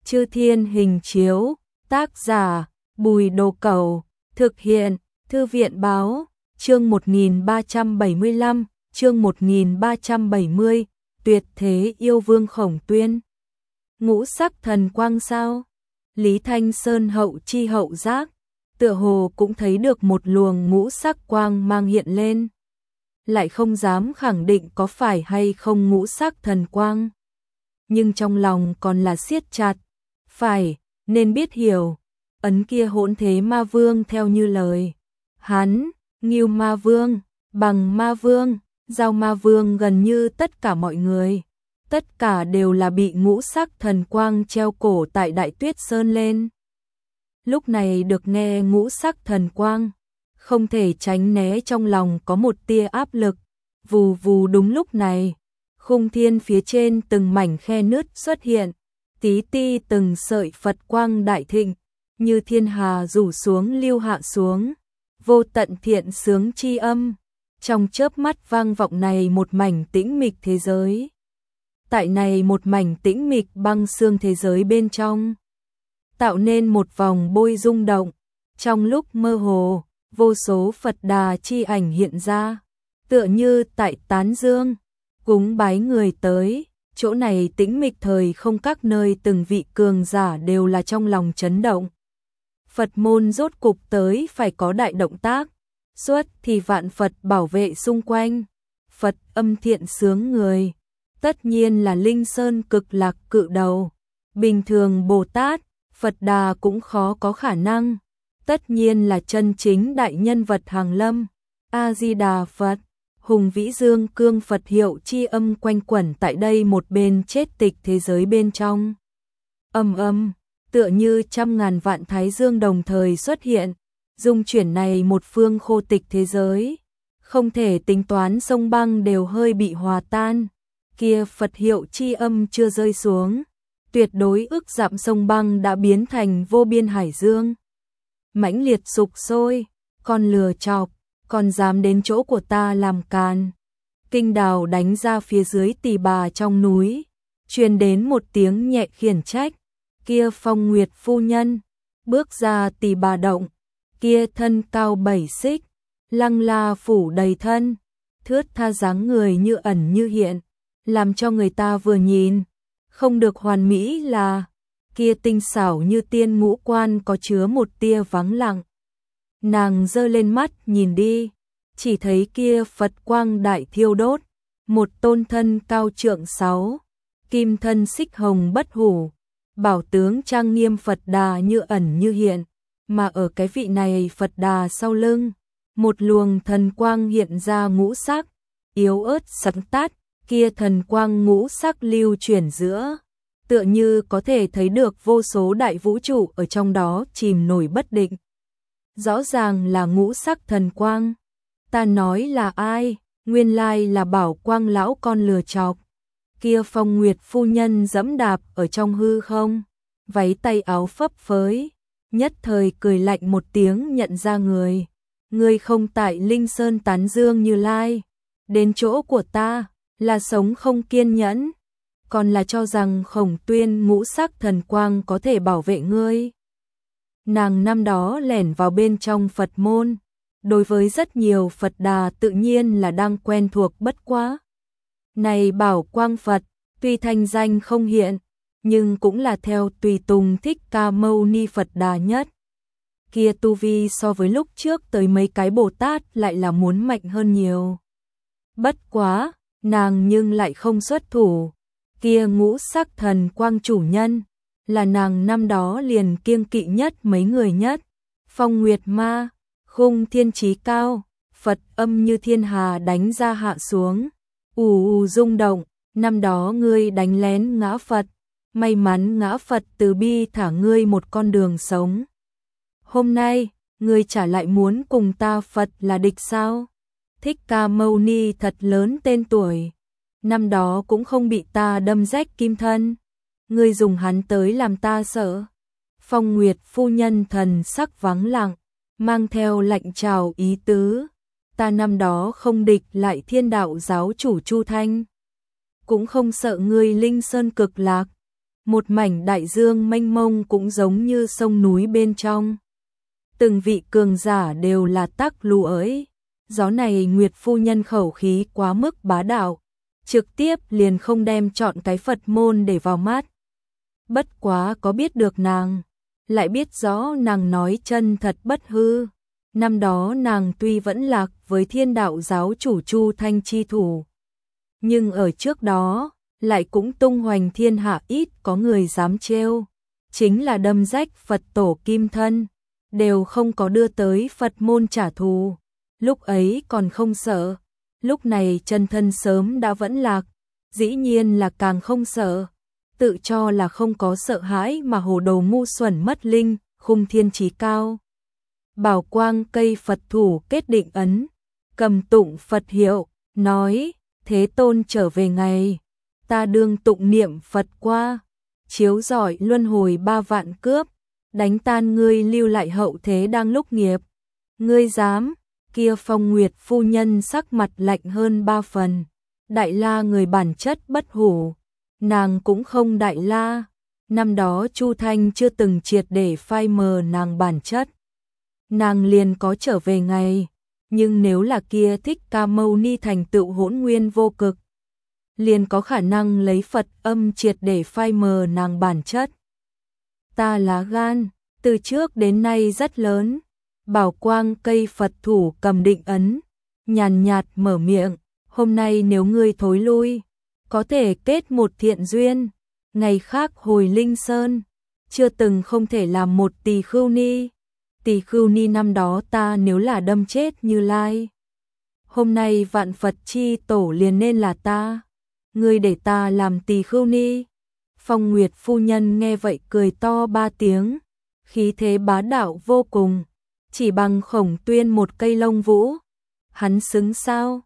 Chư Thiên Hình Chiếu, tác giả Bùi Đồ Cẩu, thực hiện Thư viện Báo, chương 1375, chương 1370, tuyệt thế yêu vương Khổng Tuyên. Ngũ sắc thần quang sao? Lý Thanh Sơn hậu chi hậu giác, tựa hồ cũng thấy được một luồng ngũ sắc quang mang hiện lên. Lại không dám khẳng định có phải hay không ngũ sắc thần quang. Nhưng trong lòng còn là siết chặt. Phải, nên biết hiểu. Ấn kia Hỗn Thế Ma Vương theo như lời. Hắn, Ngưu Ma Vương, Bằng Ma Vương, Giao Ma Vương, gần như tất cả mọi người. Tất cả đều là bị ngũ sắc thần quang treo cổ tại Đại Tuyết Sơn lên. Lúc này được nghe ngũ sắc thần quang, không thể tránh né trong lòng có một tia áp lực. Vù vù, đúng lúc này, khung thiên phía trên từng mảnh khe nứt xuất hiện, tí ti từng sợi Phật quang đại thịnh, như thiên hà rủ xuống lưu hạ xuống, vô tận thiện sướng chi âm. Trong chớp mắt vang vọng này một mảnh tĩnh mịch thế giới. Tại này một mảnh tĩnh mịch băng xương thế giới bên trong, tạo nên một vòng bôi rung động. Trong lúc mơ hồ, vô số Phật Đà chi ảnh hiện ra, tựa như tại tán dương, cúng bái người tới. Chỗ này tĩnh mịch thời không, các nơi từng vị cường giả đều là trong lòng chấn động. Phật môn rốt cục tới phải có đại động tác, suốt thì vạn Phật bảo vệ xung quanh. Phật âm thiện sướng người, tất nhiên là Linh Sơn Cực Lạc cự đầu. Bình thường Bồ Tát, Phật Đà cũng khó có khả năng, tất nhiên là chân chính đại nhân vật hàng lâm. A Di Đà Phật. Hùng vĩ dương cương Phật hiệu chi âm quanh quẩn tại đây một bên chết tịch thế giới bên trong. Âm, tựa như trăm ngàn vạn thái dương đồng thời xuất hiện, dung chuyển này một phương khô tịch thế giới. Không thể tính toán, sông băng đều hơi bị hòa tan. Kia Phật hiệu chi âm chưa rơi xuống, tuyệt đối ức dặm sông băng đã biến thành vô biên hải dương. Mãnh liệt sục sôi, con lừa chọc, còn dám đến chỗ của ta làm càn. Kinh đào đánh ra phía dưới Tỳ Bà trong núi, truyền đến một tiếng nhẹ khiển trách. Kia Phong Nguyệt phu nhân bước ra Tỳ Bà động, kia thân cao 7 xích, lăng la phủ đầy thân, thướt tha dáng người như ẩn như hiện, làm cho người ta vừa nhìn không được hoàn mỹ là kia tinh xảo như tiên, ngũ quan có chứa một tia vắng lặng. Nàng giơ lên mắt nhìn đi, chỉ thấy kia Phật quang đại thiêu đốt, một tôn thân cao trượng 6, kim thân xích hồng bất hủ, bảo tướng trang nghiêm Phật Đà như ẩn như hiện, mà ở cái vị này Phật Đà sau lưng, một luồng thần quang hiện ra ngũ sắc, yếu ớt sáng tát, kia thần quang ngũ sắc lưu chuyển giữa, tựa như có thể thấy được vô số đại vũ trụ ở trong đó chìm nổi bất định. Rõ ràng là ngũ sắc thần quang. Ta nói là ai? Nguyên lai là Bảo Quang lão con lừa chọc. Kia Phong Nguyệt phu nhân dẫm đạp ở trong hư không, váy tay áo phấp phới, nhất thời cười lạnh một tiếng nhận ra người. Người không tại Linh Sơn tán dương Như Lai, đến chỗ của ta là sống không kiên nhẫn, còn là cho rằng Khổng Tuyên ngũ sắc thần quang có thể bảo vệ ngươi. Nàng năm đó lẻn vào bên trong Phật môn, đối với rất nhiều Phật Đà tự nhiên là đang quen thuộc bất quá. Này Bảo Quang Phật, tuy thanh danh không hiện, nhưng cũng là theo tùy tùng Thích Ca Mâu Ni Phật Đà nhất. Kia tu vi so với lúc trước tới mấy cái Bồ Tát lại là muốn mạnh hơn nhiều. Bất quá, nàng nhưng lại không xuất thủ. Kia ngũ sắc thần quang chủ nhân, là nàng năm đó liền kiêng kỵ nhất mấy người nhất. Phong Nguyệt Ma, khung thiên trí cao, Phật âm như thiên hà đánh ra hạ xuống, ù rung động. Năm đó ngươi đánh lén ngã Phật, may mắn ngã Phật từ bi thả ngươi một con đường sống. Hôm nay, ngươi trả lại muốn cùng ta Phật là địch sao? Thích Ca Mâu Ni thật lớn tên tuổi, năm đó cũng không bị ta đâm rách kim thân. Ngươi dùng hắn tới làm ta sợ. Phong Nguyệt phu nhân thần sắc vắng lặng, mang theo lạnh chào ý tứ. Ta năm đó không địch lại Thiên Đạo giáo chủ Chu Thanh, cũng không sợ ngươi Linh Sơn Cực Lạc. một mảnh đại dương mênh mông cũng giống như sông núi bên trong. Từng vị cường giả đều là tắc lù ấy. Gió này Nguyệt phu nhân khẩu khí quá mức bá đạo, trực tiếp liền không đem chọn cái Phật môn để vào mắt. Bất quá có biết được nàng, lại biết rõ nàng nói chân thật bất hư. Năm đó nàng tuy vẫn lạc với Thiên Đạo giáo chủ Chu Thanh chi thủ, nhưng ở trước đó lại cũng tung hoành thiên hạ, ít có người dám trêu. Chính là đâm rách Phật tổ kim thân, đều không có đưa tới Phật môn trả thù. Lúc ấy còn không sợ, lúc này chân thân sớm đã vẫn lạc, dĩ nhiên là càng không sợ. Tự cho là không có sợ hãi mà hồ đồ ngu xuẩn mất linh, khung thiên chí cao. Bảo quang cây Phật thủ kết định ấn, cầm tụng Phật hiệu, nói, Thế Tôn trở về ngày, ta đương tụng niệm Phật qua, chiếu rọi luân hồi 3 vạn cướp, đánh tan ngươi lưu lại hậu thế đang lúc nghiệp. Ngươi dám? Kia Phong Nguyệt phu nhân sắc mặt lạnh hơn 3 phần. Đại la người bản chất bất hủ, nàng cũng không đại la. Năm đó Chu Thanh chưa từng triệt để phai mờ nàng bản chất, nàng liền có trở về ngày. Nhưng nếu là kia Thích Ca Mâu Ni thành tựu hỗn nguyên vô cực, liền có khả năng lấy Phật âm triệt để phai mờ nàng bản chất. Ta lá gan, từ trước đến nay rất lớn. Bảo quang cây Phật thủ cầm định ấn, nhàn nhạt mở miệng, hôm nay nếu ngươi thối lui, có thể kết một thiện duyên, ngày khác hồi Linh Sơn, chưa từng không thể làm một tỳ khưu ni. Tỳ khưu ni năm đó ta nếu là đâm chết Như Lai, hôm nay vạn Phật chi tổ liền nên là ta, ngươi để ta làm tỳ khưu ni. Phong Nguyệt phu nhân nghe vậy cười to 3 tiếng, khí thế bá đạo vô cùng, chỉ bằng Khổng Tuyên một cây lông vũ, hắn xứng sao?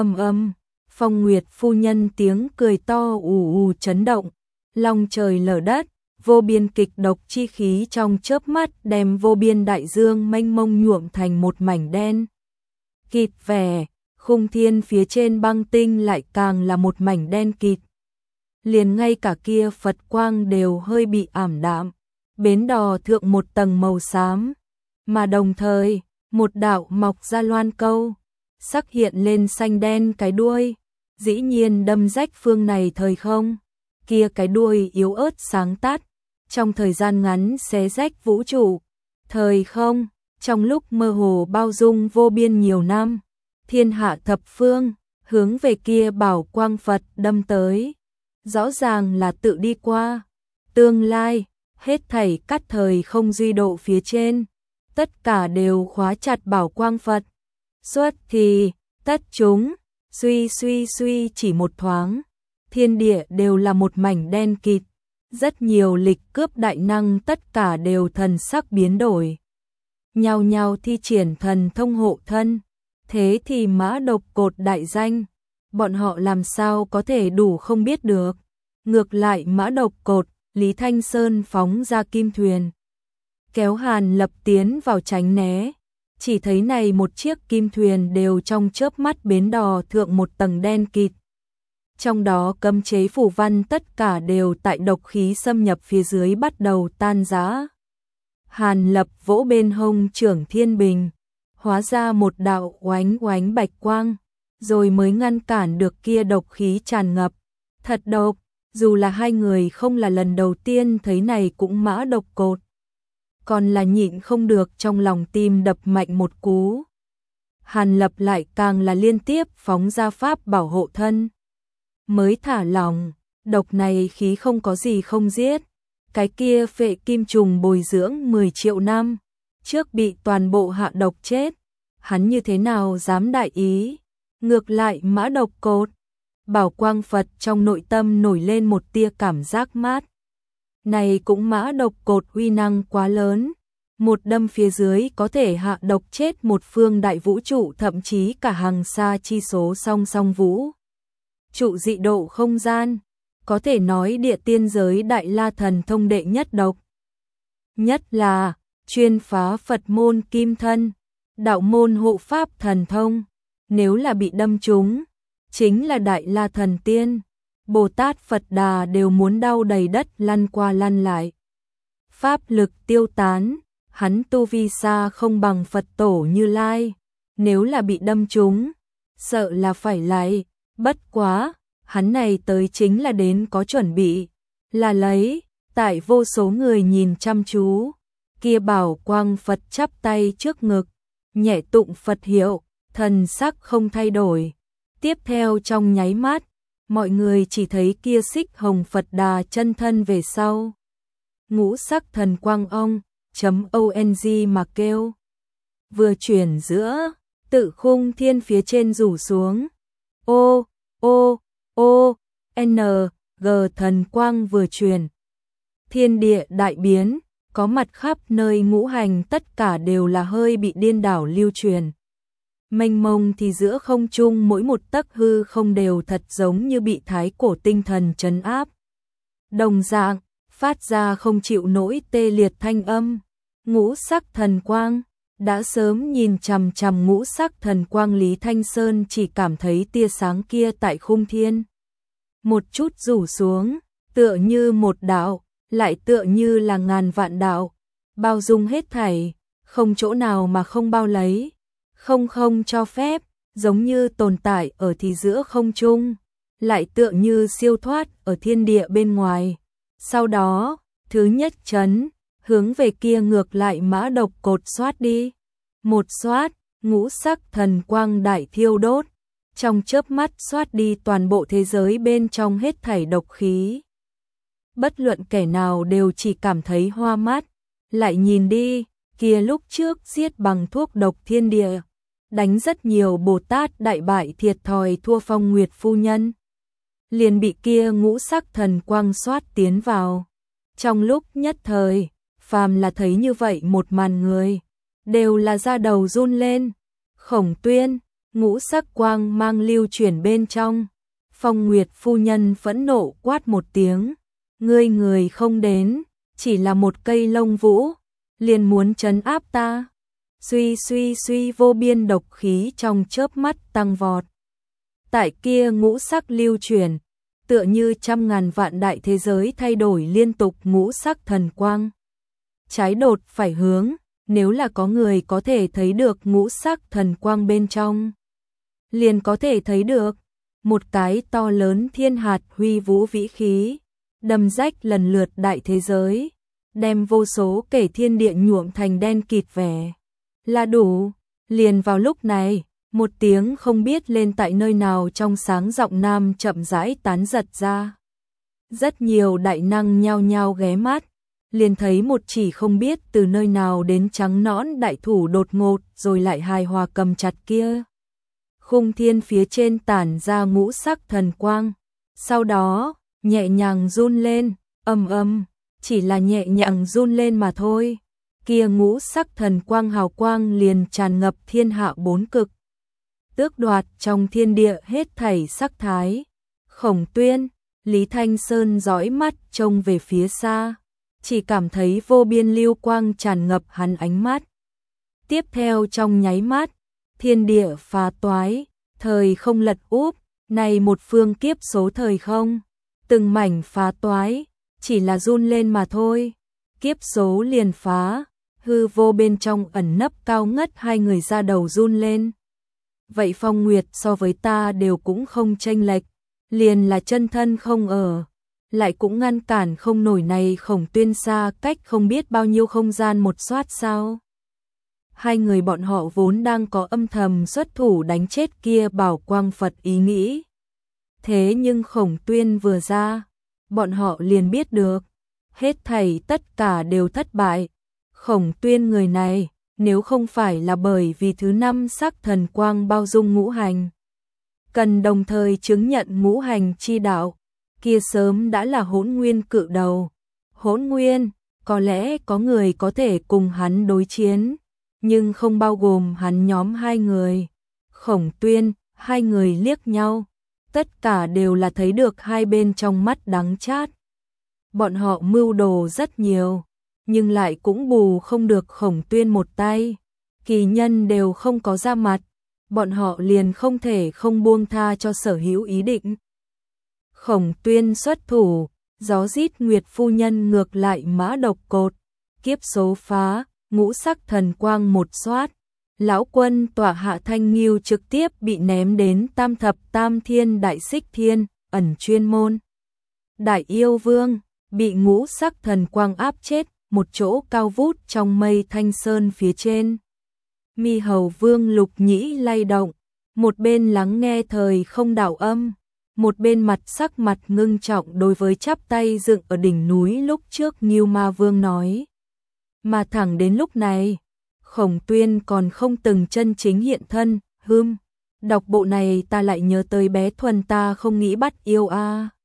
Phong Nguyệt phu nhân tiếng cười to ù ù chấn động, long trời lở đất, vô biên kịch độc chi khí trong chớp mắt đem vô biên đại dương mênh mông nhuộm thành một mảnh đen kịt vẻ, khung thiên phía trên băng tinh lại càng là một mảnh đen kịt. Liền ngay cả kia Phật quang đều hơi bị ảm đạm, bến đò thượng một tầng màu xám, mà đồng thời, một đạo mọc ra loan câu, sắc hiện lên xanh đen cái đuôi, dĩ nhiên đâm rách phương này thời không. Kia cái đuôi yếu ớt sáng tắt, trong thời gian ngắn xé rách vũ trụ, thời không, trong lúc mơ hồ bao dung vô biên nhiều năm, thiên hạ thập phương, hướng về kia bảo quang Phật đâm tới. Rõ ràng là tự đi qua, tương lai, hết thảy cắt thời không duy độ phía trên, tất cả đều khóa chặt bảo quang Phật. Xuất thì, tất chúng, suy chỉ một thoáng, thiên địa đều là một mảnh đen kịt, rất nhiều lịch cướp đại năng tất cả đều thần sắc biến đổi. Nhao nhao thi triển thần thông hộ thân, thế thì Mã Độc Cột đại danh, bọn họ làm sao có thể đủ không biết được. Ngược lại Mã Độc Cột, Lý Thanh Sơn phóng ra kim thuyền, kéo Hàn Lập tiến vào tránh né, chỉ thấy này một chiếc kim thuyền đều trong chớp mắt bến đò thượng một tầng đen kịt. Trong đó cấm chế phù văn tất cả đều tại độc khí xâm nhập phía dưới bắt đầu tan rã. Hàn Lập vỗ bên hông Trưởng Thiên Bình, hóa ra một đạo oánh oánh bạch quang, rồi mới ngăn cản được kia độc khí tràn ngập. Thật độc, dù là hai người không là lần đầu tiên thấy này cũng Mã Độc Cột, còn là nhịn không được trong lòng tim đập mạnh một cú. Hàn Lập lại càng là liên tiếp phóng ra pháp bảo hộ thân, mới thả lòng, độc này khí không có gì không giết. Cái kia phệ kim trùng bồi dưỡng 10 triệu năm, trước bị toàn bộ hạ độc chết, hắn như thế nào dám đại ý. Ngược lại Mã Độc Cột, bảo quang Phật trong nội tâm nổi lên một tia cảm giác mát. Này cũng Mã Độc Cột uy năng quá lớn, một đâm phía dưới có thể hạ độc chết một phương đại vũ trụ, thậm chí cả hàng xa chi số song song vũ trụ dị độ không gian, có thể nói địa tiên giới đại la thần thông đệ nhất độc. Nhất là chuyên phá Phật môn kim thân, đạo môn hộ pháp thần thông, nếu là bị đâm trúng, chính là đại la thần tiên. Bồ Tát Phật Đà đều muốn đau đầy đất lăn qua lăn lại. Pháp lực tiêu tán, hắn tu vi xa không bằng Phật tổ Như Lai, nếu là bị đâm trúng, sợ là phải lại, bất quá, hắn này tới chính là đến có chuẩn bị, là lấy, tại vô số người nhìn chăm chú, kia bảo quang Phật chắp tay trước ngực, nhẹ tụng Phật hiệu, thần sắc không thay đổi. Tiếp theo trong nháy mắt, mọi người chỉ thấy kia xích hồng Phật Đà chân thân về sau. Ngũ sắc thần quang ong mà kêu. Vừa chuyển giữa, tự khung thiên phía trên rủ xuống. G thần quang vừa chuyển. Thiên địa đại biến, có mặt khắp nơi ngũ hành tất cả đều là hơi bị điên đảo lưu truyền. Mênh mông thì giữa không trung mỗi một tấc hư không đều thật giống như bị thái cổ tinh thần trấn áp. Đồng dạng, phát ra không chịu nổi tê liệt thanh âm. Ngũ sắc thần quang, đã sớm nhìn chằm chằm ngũ sắc thần quang Lý Thanh Sơn chỉ cảm thấy tia sáng kia tại khung thiên. Một chút rủ xuống, tựa như một đạo, lại tựa như là ngàn vạn đạo, bao dung hết thảy, không chỗ nào mà không bao lấy, không cho phép, giống như tồn tại ở thì giữa không trung, lại tựa như siêu thoát ở thiên địa bên ngoài. Sau đó, thứ nhất chấn, hướng về kia ngược lại mã độc cột xoát đi. Một xoát, ngũ sắc thần quang đại thiêu đốt, trong chớp mắt xoát đi toàn bộ thế giới bên trong hết thảy độc khí. Bất luận kẻ nào đều chỉ cảm thấy hoa mắt, lại nhìn đi, kia lúc trước giết bằng thuốc độc thiên địa, đánh rất nhiều Bồ Tát đại bại thiệt thòi thua Phong Nguyệt phu nhân. Liền bị kia ngũ sắc thần quang xoát tiến vào. Trong lúc nhất thời, phàm là thấy như vậy một màn người, đều là da đầu run lên. Khổng Tuyên, ngũ sắc quang mang lưu chuyển bên trong. Phong Nguyệt phu nhân phẫn nộ quát một tiếng. Ngươi người không đến, chỉ là một cây lông vũ, liền muốn trấn áp ta. Suy vô biên độc khí trong chớp mắt tăng vọt. Tại kia ngũ sắc lưu chuyển, tựa như trăm ngàn vạn đại thế giới thay đổi liên tục ngũ sắc thần quang. Trái đột phải hướng, nếu là có người có thể thấy được ngũ sắc thần quang bên trong, liền có thể thấy được một cái to lớn thiên hạt huy vũ vĩ khí, đâm rách lần lượt đại thế giới, đem vô số kể thiên địa nhuộm thành đen kịt vẻ. Là đủ, liền vào lúc này, một tiếng không biết lên tại nơi nào trong sáng giọng nam chậm rãi tán giật ra. Rất nhiều đại năng nhao nhao ghé mắt, liền thấy một chỉ không biết từ nơi nào đến trắng nõn đại thủ đột ngột rồi lại hài hòa cầm chặt kia. Khung thiên phía trên tản ra ngũ sắc thần quang, sau đó, nhẹ nhàng run lên, chỉ là nhẹ nhàng run lên mà thôi. Kia ngũ sắc thần quang hào quang liền tràn ngập thiên hạ bốn cực, tước đoạt trong thiên địa hết thảy sắc thái. Khổng Tuyên, Lý Thanh Sơn dõi mắt trông về phía xa, chỉ cảm thấy vô biên lưu quang tràn ngập hắn ánh mắt. Tiếp theo trong nháy mắt, thiên địa phá toái, thời không lật úp, này một phương kiếp số thời không, từng mảnh phá toái, chỉ là run lên mà thôi, kiếp số liền phá. Hư vô bên trong ẩn nấp cao ngất hai người ra đầu run lên. Vậy Phong Nguyệt so với ta đều cũng không chênh lệch, liền là chân thân không ở, lại cũng ngăn cản không nổi này Khổng Tuyên xa cách không biết bao nhiêu không gian một xoát sao. Hai người bọn họ vốn đang có âm thầm xuất thủ đánh chết kia bảo quang Phật ý nghĩ. Thế nhưng Khổng Tuyên vừa ra, bọn họ liền biết được, hết thảy tất cả đều thất bại. Khổng Tuyên người này, nếu không phải là bởi vì thứ năm sắc thần quang bao dung ngũ hành, cần đồng thời chứng nhận ngũ hành chi đạo, kia sớm đã là Hỗn Nguyên cự đầu. Hỗn Nguyên, có lẽ có người có thể cùng hắn đối chiến, nhưng không bao gồm hắn nhóm hai người. Khổng Tuyên, hai người liếc nhau, tất cả đều là thấy được hai bên trong mắt đắng chát. Bọn họ mưu đồ rất nhiều, nhưng lại cũng bù không được Khổng Tuyên một tay. Kỳ nhân đều không có ra mặt, bọn họ liền không thể không buông tha cho sở hữu ý định. Khổng Tuyên xuất thủ, gió rít Nguyệt phu nhân ngược lại mã độc cột, kiếp số phá, ngũ sắc thần quang một xoát. Lão quân tọa hạ Thanh Nghiêu trực tiếp bị ném đến tam thập tam thiên đại xích thiên, ẩn chuyên môn. Đại yêu vương, bị ngũ sắc thần quang áp chết, một chỗ cao vút trong mây thanh sơn phía trên. Mi hầu vương Lục Nhĩ lay động, một bên lắng nghe thời không đạo âm, một bên mặt sắc mặt ngưng trọng đối với chắp tay dựng ở đỉnh núi lúc trước Ngưu Ma Vương nói. Mà thẳng đến lúc này, Khổng Tuyên còn không từng chân chính hiện thân, đọc bộ này ta lại nhớ tới bé Thuần ta không nghĩ bắt yêu a.